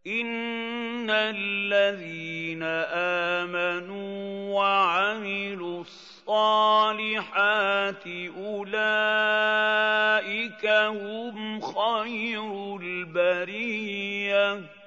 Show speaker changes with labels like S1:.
S1: إِنَّ الَّذِينَ آمَنُوا وَعَمِلُوا الصَّالِحَاتِ أُولَٰئِكَ هُمْ خَيْرُ الْبَرِيَّةِ